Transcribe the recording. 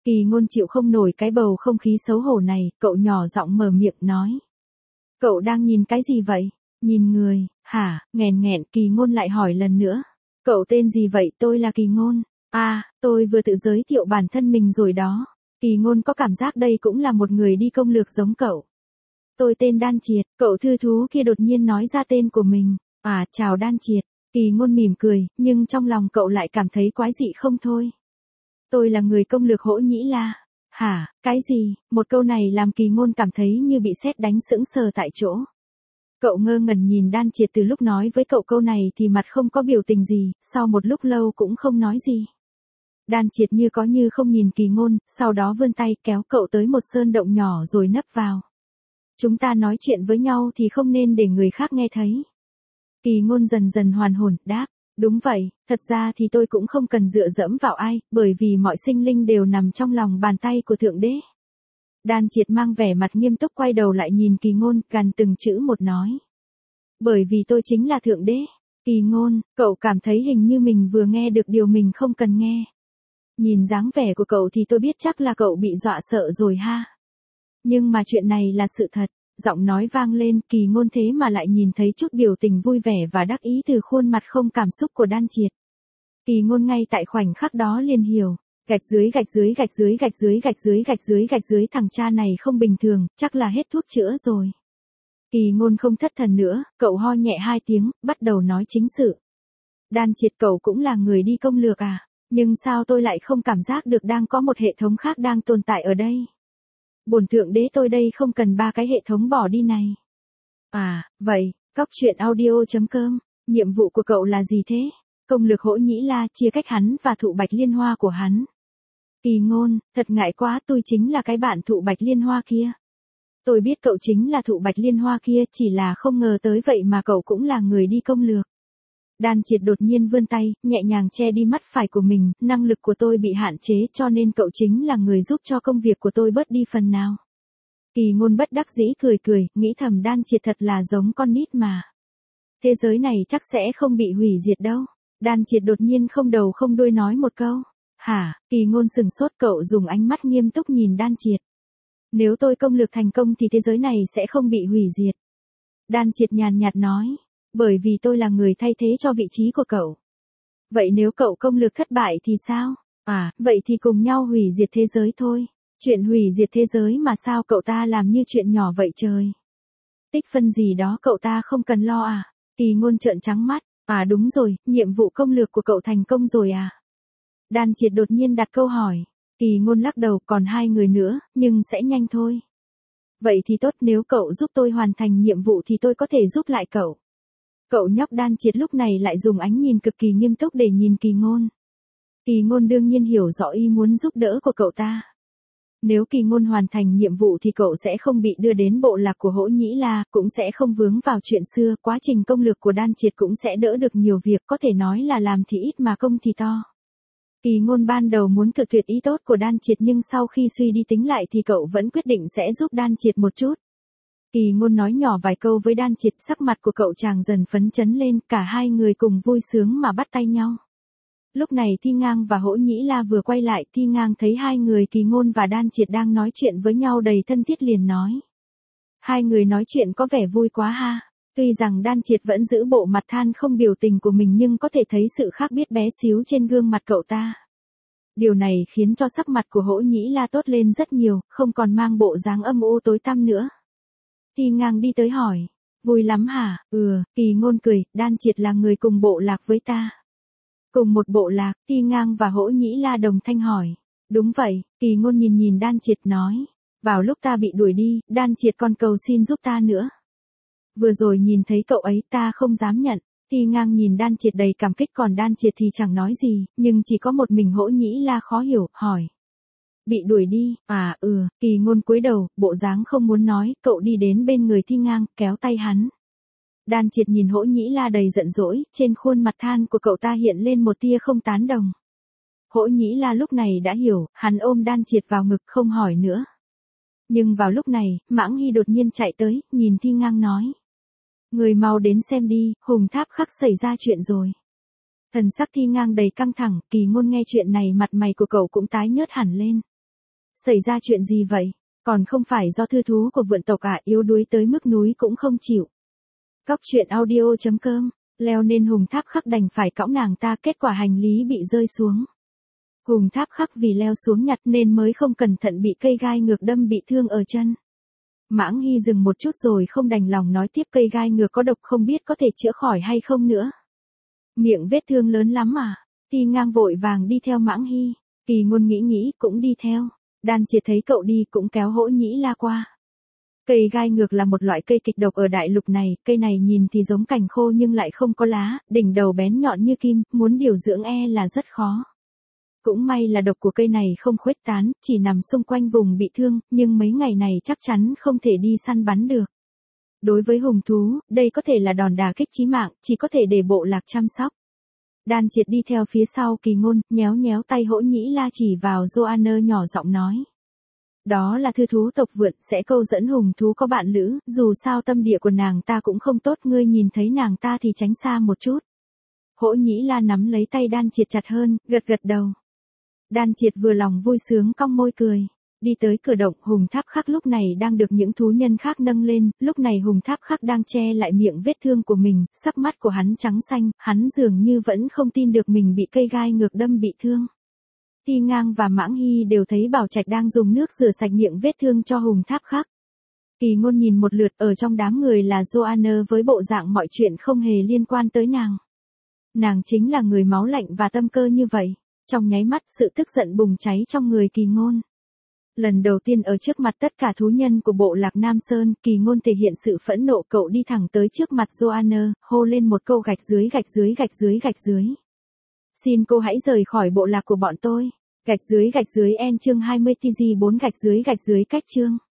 Kỳ Ngôn chịu không nổi cái bầu không khí xấu hổ này, cậu nhỏ giọng mở miệng nói. Cậu đang nhìn cái gì vậy? Nhìn người, hả? Nghẹn nghẹn, Kỳ Ngôn lại hỏi lần nữa. Cậu tên gì vậy? Tôi là Kỳ Ngôn. À, tôi vừa tự giới thiệu bản thân mình rồi đó. Kỳ Ngôn có cảm giác đây cũng là một người đi công lược giống cậu. Tôi tên Đan Triệt, cậu thư thú kia đột nhiên nói ra tên của mình. À, chào Đan Triệt. Kỳ Ngôn mỉm cười, nhưng trong lòng cậu lại cảm thấy quái dị không thôi. Tôi là người công lược Hỗ Nhĩ La. Hả, cái gì? Một câu này làm Kỳ Ngôn cảm thấy như bị sét đánh sững sờ tại chỗ. Cậu ngơ ngẩn nhìn Đan Triệt từ lúc nói với cậu câu này thì mặt không có biểu tình gì, sau một lúc lâu cũng không nói gì. Đan Triệt như có như không nhìn Kỳ Ngôn, sau đó vươn tay kéo cậu tới một sơn động nhỏ rồi nấp vào. Chúng ta nói chuyện với nhau thì không nên để người khác nghe thấy. Kỳ Ngôn dần dần hoàn hồn, đáp. Đúng vậy, thật ra thì tôi cũng không cần dựa dẫm vào ai, bởi vì mọi sinh linh đều nằm trong lòng bàn tay của Thượng Đế. Đan Triệt mang vẻ mặt nghiêm túc quay đầu lại nhìn Kỳ Ngôn, gằn từng chữ một nói. Bởi vì tôi chính là Thượng Đế. Kỳ Ngôn, cậu cảm thấy hình như mình vừa nghe được điều mình không cần nghe. Nhìn dáng vẻ của cậu thì tôi biết chắc là cậu bị dọa sợ rồi ha. Nhưng mà chuyện này là sự thật. Giọng nói vang lên, Kỳ Ngôn thế mà lại nhìn thấy chút biểu tình vui vẻ và đắc ý từ khuôn mặt không cảm xúc của Đan Triệt. Kỳ Ngôn ngay tại khoảnh khắc đó liền hiểu, gạch dưới gạch dưới gạch dưới gạch dưới gạch dưới gạch dưới gạch dưới thằng cha này không bình thường, chắc là hết thuốc chữa rồi. Kỳ Ngôn không thất thần nữa, cậu ho nhẹ 2 tiếng, bắt đầu nói chính sự. Đan Triệt, cậu cũng là người đi công lược à, nhưng sao tôi lại không cảm giác được đang có một hệ thống khác đang tồn tại ở đây? Bổn Thượng Đế tôi đây không cần 3 cái hệ thống bỏ đi này. À, vậy, Cóc Truyện Audio.com, nhiệm vụ của cậu là gì thế? Công lược Hỗ Nhĩ La, chia cách hắn và thụ Bạch Liên Hoa của hắn. Kỳ Ngôn, thật ngại quá, tôi chính là cái bạn thụ Bạch Liên Hoa kia. Tôi biết cậu chính là thụ Bạch Liên Hoa kia, chỉ là không ngờ tới vậy mà cậu cũng là người đi công lược. Đan Triệt đột nhiên vươn tay, nhẹ nhàng che đi mắt phải của mình, năng lực của tôi bị hạn chế cho nên cậu chính là người giúp cho công việc của tôi bớt đi phần nào. Kỳ Ngôn bất đắc dĩ cười cười, nghĩ thầm Đan Triệt thật là giống con nít mà. Thế giới này chắc sẽ không bị hủy diệt đâu. Đan Triệt đột nhiên không đầu không đuôi nói một câu. Hả, Kỳ Ngôn sừng sốt, cậu dùng ánh mắt nghiêm túc nhìn Đan Triệt. Nếu tôi công lược thành công thì thế giới này sẽ không bị hủy diệt. Đan Triệt nhàn nhạt nói. Bởi vì tôi là người thay thế cho vị trí của cậu. Vậy nếu cậu công lược thất bại thì sao? À, vậy thì cùng nhau hủy diệt thế giới thôi. Chuyện hủy diệt thế giới mà sao cậu ta làm như chuyện nhỏ vậy trời? Tích phân gì đó cậu ta không cần lo à? Kỳ Ngôn trợn trắng mắt. À đúng rồi, nhiệm vụ công lược của cậu thành công rồi à? Đan Triệt đột nhiên đặt câu hỏi. Kỳ Ngôn lắc đầu, còn 2 người nữa, nhưng sẽ nhanh thôi. Vậy thì tốt, nếu cậu giúp tôi hoàn thành nhiệm vụ thì tôi có thể giúp lại cậu. Cậu nhóc Đan Triệt lúc này lại dùng ánh nhìn cực kỳ nghiêm túc để nhìn Kỳ Ngôn. Kỳ Ngôn đương nhiên hiểu rõ ý muốn giúp đỡ của cậu ta. Nếu Kỳ Ngôn hoàn thành nhiệm vụ thì cậu sẽ không bị đưa đến bộ lạc của Hỗ Nhĩ La, cũng sẽ không vướng vào chuyện xưa, quá trình công lược của Đan Triệt cũng sẽ đỡ được nhiều việc, có thể nói là làm thì ít mà công thì to. Kỳ Ngôn ban đầu muốn cự tuyệt ý tốt của Đan Triệt nhưng sau khi suy đi tính lại thì cậu vẫn quyết định sẽ giúp Đan Triệt một chút. Kỳ Ngôn nói nhỏ vài câu với Đan Triệt, sắc mặt của cậu chàng dần phấn chấn lên, cả 2 người cùng vui sướng mà bắt tay nhau. Lúc này Thi Ngang và Hỗ Nhĩ La vừa quay lại, Thi Ngang thấy 2 người Kỳ Ngôn và Đan Triệt đang nói chuyện với nhau đầy thân thiết liền nói. 2 người nói chuyện có vẻ vui quá ha. Tuy rằng Đan Triệt vẫn giữ bộ mặt than không biểu tình của mình nhưng có thể thấy sự khác biết bé xíu trên gương mặt cậu ta. Điều này khiến cho sắc mặt của Hỗ Nhĩ La tốt lên rất nhiều, không còn mang bộ dáng âm u tối tăm nữa. Thi Ngang đi tới hỏi. Vui lắm hả? Kỳ Ngôn cười, Đan Triệt là người cùng bộ lạc với ta. Cùng một bộ lạc, Thi Ngang và Hỗ Nhĩ La đồng thanh hỏi. Đúng vậy, Kỳ Ngôn nhìn nhìn Đan Triệt nói. Vào lúc ta bị đuổi đi, Đan Triệt còn cầu xin giúp ta nữa. Vừa rồi nhìn thấy cậu ấy ta không dám nhận. Thi Ngang nhìn Đan Triệt đầy cảm kích, còn Đan Triệt thì chẳng nói gì, nhưng chỉ có một mình Hỗ Nhĩ La khó hiểu, hỏi. Bị đuổi đi, Kỳ Ngôn cúi đầu, bộ dáng không muốn nói, cậu đi đến bên người Thi Ngang, kéo tay hắn. Đan Triệt nhìn Hỗ Nhĩ La đầy giận dỗi, trên khuôn mặt than của cậu ta hiện lên một tia không tán đồng. Hỗ Nhĩ La lúc này đã hiểu, hắn ôm Đan Triệt vào ngực không hỏi nữa. Nhưng vào lúc này, Mãng Hy đột nhiên chạy tới, nhìn Thi Ngang nói. Người mau đến xem đi, Hùng Tháp Khắc xảy ra chuyện rồi. Thần sắc Thi Ngang đầy căng thẳng, Kỳ Ngôn nghe chuyện này mặt mày của cậu cũng tái nhợt hẳn lên. Xảy ra chuyện gì vậy? Còn không phải do thư thú của vượn tộc à, yếu đuối tới mức núi cũng không chịu. Cóc truyện audio.com, leo nên Hùng Tháp Khắc đành phải cõng nàng ta, kết quả hành lý bị rơi xuống. Hùng Tháp Khắc vì leo xuống nhặt nên mới không cẩn thận bị cây gai ngược đâm bị thương ở chân. Mãng Hy dừng một chút rồi không đành lòng nói tiếp, cây gai ngược có độc không biết có thể chữa khỏi hay không nữa. Miệng vết thương lớn lắm à? Ti Ngang vội vàng đi theo Mãng Hy, Kỳ Ngôn nghĩ cũng đi theo. Đan Triệt thấy cậu đi cũng kéo Hỗ Nhĩ La qua. Cây gai ngược là một loại cây kịch độc ở đại lục này, cây này nhìn thì giống cành khô nhưng lại không có lá, đỉnh đầu bén nhọn như kim, muốn điều dưỡng là rất khó. Cũng may là độc của cây này không khuếch tán, chỉ nằm xung quanh vùng bị thương, nhưng mấy ngày này chắc chắn không thể đi săn bắn được. Đối với hùng thú, đây có thể là đòn đả kích chí mạng, chỉ có thể để bộ lạc chăm sóc. Đan Triệt đi theo phía sau Kỳ Ngôn, nhéo nhéo tay Hỗ Nhĩ La chỉ vào Joanna nhỏ giọng nói. Đó là thư thú tộc vượn, sẽ câu dẫn hùng thú có bạn lữ, dù sao tâm địa của nàng ta cũng không tốt, ngươi nhìn thấy nàng ta thì tránh xa một chút. Hỗ Nhĩ La nắm lấy tay Đan Triệt chặt hơn, gật gật đầu. Đan Triệt vừa lòng vui sướng cong môi cười. Đi tới cửa động, Hùng Tháp Khắc lúc này đang được những thú nhân khác nâng lên, lúc này Hùng Tháp Khắc đang che lại miệng vết thương của mình, sắc mắt của hắn trắng xanh, hắn dường như vẫn không tin được mình bị cây gai ngược đâm bị thương. Ti Ngang và Mãng Hy đều thấy Bảo Trạch đang dùng nước rửa sạch miệng vết thương cho Hùng Tháp Khắc. Kỳ Ngôn nhìn một lượt, ở trong đám người là Joanna với bộ dạng mọi chuyện không hề liên quan tới nàng. Nàng chính là người máu lạnh và tâm cơ như vậy. Trong nháy mắt sự tức giận bùng cháy trong người Kỳ Ngôn. Lần đầu tiên ở trước mặt tất cả thú nhân của bộ lạc Nam Sơn, Kỳ Ngôn thể hiện sự phẫn nộ, cậu đi thẳng tới trước mặt Joanna, hô lên một câu gạch dưới gạch dưới gạch dưới gạch dưới. Xin cô hãy rời khỏi bộ lạc của bọn tôi. Gạch dưới en chương 20 TG 4 gạch dưới cách chương.